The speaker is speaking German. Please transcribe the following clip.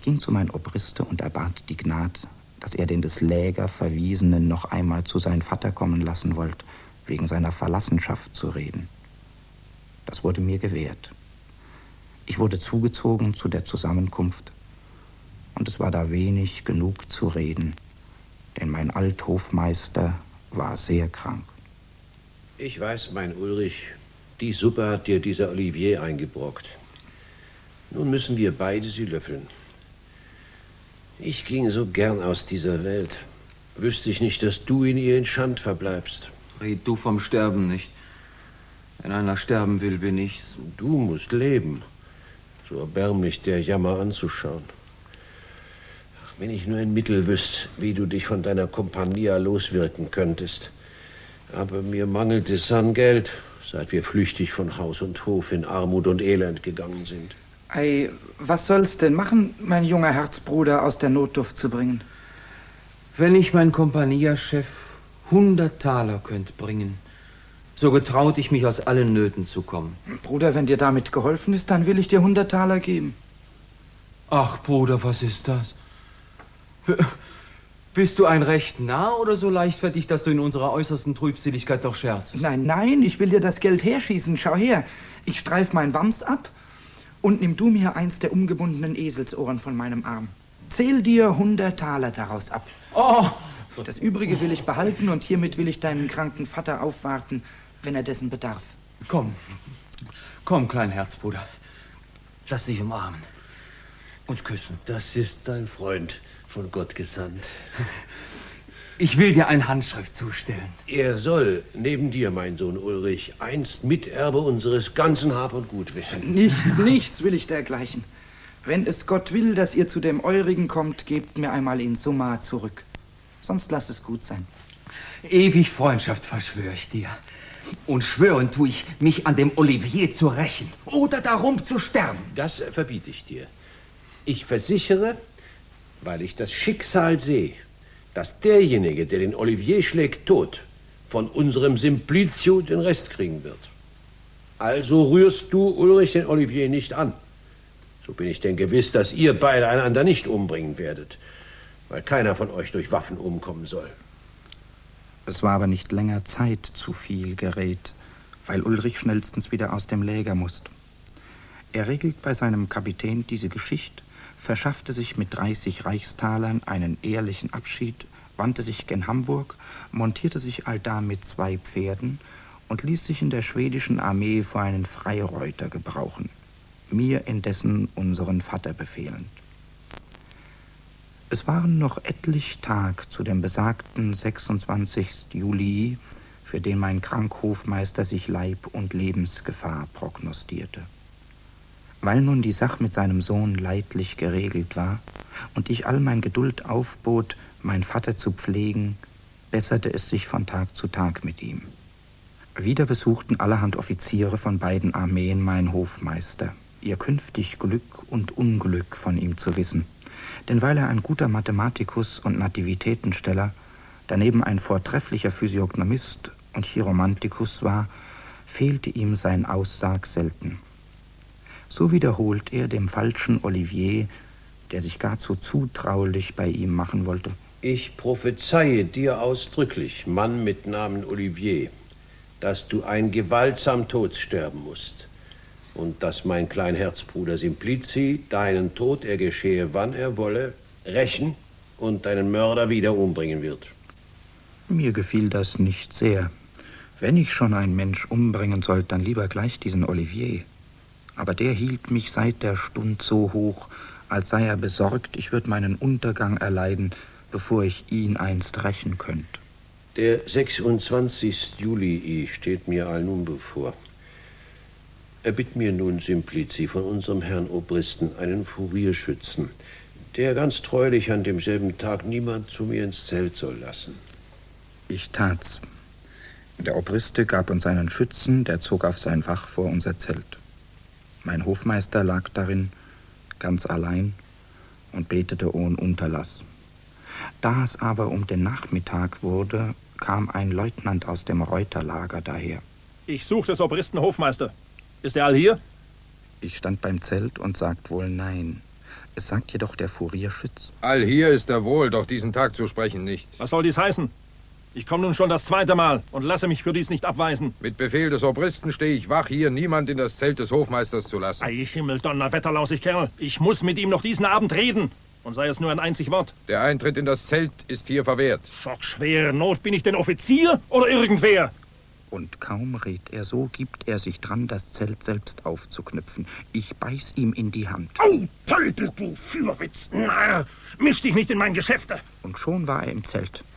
ging zu mein Obriste und erbat die Gnad, dass er den des Läger Verwiesenen noch einmal zu sein Vater kommen lassen wollt, wegen seiner Verlassenschaft zu reden. Das wurde mir gewährt. Ich wurde zugezogen zu der Zusammenkunft, und es war da wenig genug zu reden, denn mein Althofmeister war sehr krank. Ich weiß, mein Ulrich, die Suppe hat dir dieser Olivier eingebrockt. Nun müssen wir beide sie löffeln. Ich ging so gern aus dieser Welt. Wüsste ich nicht, dass du in ihr in Schand verbleibst. Red du vom Sterben nicht. Wenn einer sterben will, bin ich's. Du musst leben. So erbärmlich der Jammer anzuschauen. Ach, wenn ich nur ein Mittel wüsste, wie du dich von deiner Compagnia loswirken könntest. Aber mir mangelt es an Geld, seit wir flüchtig von Haus und Hof in Armut und Elend gegangen sind. Ei, was soll's denn machen, mein junger Herzbruder aus der Notdurft zu bringen? Wenn ich mein Compagnia-Chef 100 Taler könnt bringen, so getraut ich mich aus allen Nöten zu kommen. Bruder, wenn dir damit geholfen ist, dann will ich dir 100 Taler geben. Ach, Bruder, was ist das? Bist du ein recht Narr oder so leichtfertig, dass du in unserer äußersten Trübseligkeit doch scherzest? Nein, nein, ich will dir das Geld herschießen. Schau her, ich streif mein Wams ab und nimm du mir eins der umgebundenen Eselsohren von meinem Arm. Zähl dir 100 Taler daraus ab. Oh! Das Übrige will ich behalten und hiermit will ich deinen kranken Vater aufwarten, wenn er dessen bedarf. Komm, komm, klein Herzbruder. Lass dich umarmen und küssen. Das ist dein Freund, von Gott gesandt. Ich will dir eine Handschrift zustellen. Er soll, neben dir, mein Sohn Ulrich, einst Miterbe unseres ganzen Hab und Gut werden. Nichts will ich dergleichen. Wenn es Gott will, dass ihr zu dem Eurigen kommt, gebt mir einmal in Summa zurück. Sonst lasst es gut sein. Ewig Freundschaft verschwöre ich dir. Und schwören tue ich, mich an dem Olivier zu rächen oder darum zu sterben. Das verbiete ich dir. Ich versichere, weil ich das Schicksal sehe, dass derjenige, der den Olivier schlägt, tot, von unserem Simplicio den Rest kriegen wird. Also rührst du, Ulrich, den Olivier nicht an. So bin ich denn gewiss, dass ihr beide einander nicht umbringen werdet, weil keiner von euch durch Waffen umkommen soll. Es war aber nicht länger Zeit zu viel Gerät, weil Ulrich schnellstens wieder aus dem Läger musste. Er regelt bei seinem Kapitän diese Geschichte, verschaffte sich mit 30 Reichstalern einen ehrlichen Abschied, wandte sich gen Hamburg, montierte sich allda mit 2 Pferden und ließ sich in der schwedischen Armee für einen Freireuter gebrauchen, mir indessen unseren Vater befehlend. Es waren noch etlich Tag zu dem besagten 26. Juli, für den mein Krankhofmeister sich Leib- und Lebensgefahr prognostierte. Weil nun die Sache mit seinem Sohn leidlich geregelt war und ich all mein Geduld aufbot, mein Vater zu pflegen, besserte es sich von Tag zu Tag mit ihm. Wieder besuchten allerhand Offiziere von beiden Armeen meinen Hofmeister, ihr künftig Glück und Unglück von ihm zu wissen. Denn weil er ein guter Mathematikus und Nativitätensteller, daneben ein vortrefflicher Physiognomist und Chiromantikus war, fehlte ihm sein Aussag selten. So wiederholt er dem falschen Olivier, der sich gar zu zutraulich bei ihm machen wollte: Ich prophezeie dir ausdrücklich, Mann mit Namen Olivier, dass du ein gewaltsam Tod sterben musst und dass mein Kleinherzbruder Simplici deinen Tod, er geschehe wann er wolle, rächen und deinen Mörder wieder umbringen wird. Mir gefiel das nicht sehr. Wenn ich schon einen Mensch umbringen sollte, dann lieber gleich diesen Olivier. Aber der hielt mich seit der Stund so hoch, als sei er besorgt, ich würde meinen Untergang erleiden, bevor ich ihn einst rächen könnte. Der 26. Juli steht mir allnun bevor. Erbitt mir nun, Simplici, von unserem Herrn Obristen einen Furierschützen, der ganz treulich an demselben Tag niemand zu mir ins Zelt soll lassen. Ich tat's. Der Obriste gab uns einen Schützen, der zog auf sein Fach vor unser Zelt. Mein Hofmeister lag darin, ganz allein, und betete ohne Unterlass. Da es aber um den Nachmittag wurde, kam ein Leutnant aus dem Reuterlager daher. Ich suche des Obristen Hofmeister. Ist er all hier? Ich stand beim Zelt und sagt wohl nein. Es sagt jedoch der Furier Schütz. Allhier ist er wohl, doch diesen Tag zu sprechen nicht. Was soll dies heißen? Ich komme nun schon das 2. Mal und lasse mich für dies nicht abweisen. Mit Befehl des Obristen stehe ich wach, hier niemand in das Zelt des Hofmeisters zu lassen. Ei, Himmel, Donnerwetterlausig Kerl. Ich muss mit ihm noch diesen Abend reden. Und sei es nur ein einzig Wort. Der Eintritt in das Zelt ist hier verwehrt. Schockschwere Not, bin ich denn Offizier oder irgendwer? Und kaum redet er so, gibt er sich dran, das Zelt selbst aufzuknüpfen. Ich beiß ihm in die Hand. Au, Teufel, du Fürwitz, Narr! Misch dich nicht in mein Geschäfte! Und schon war er im Zelt.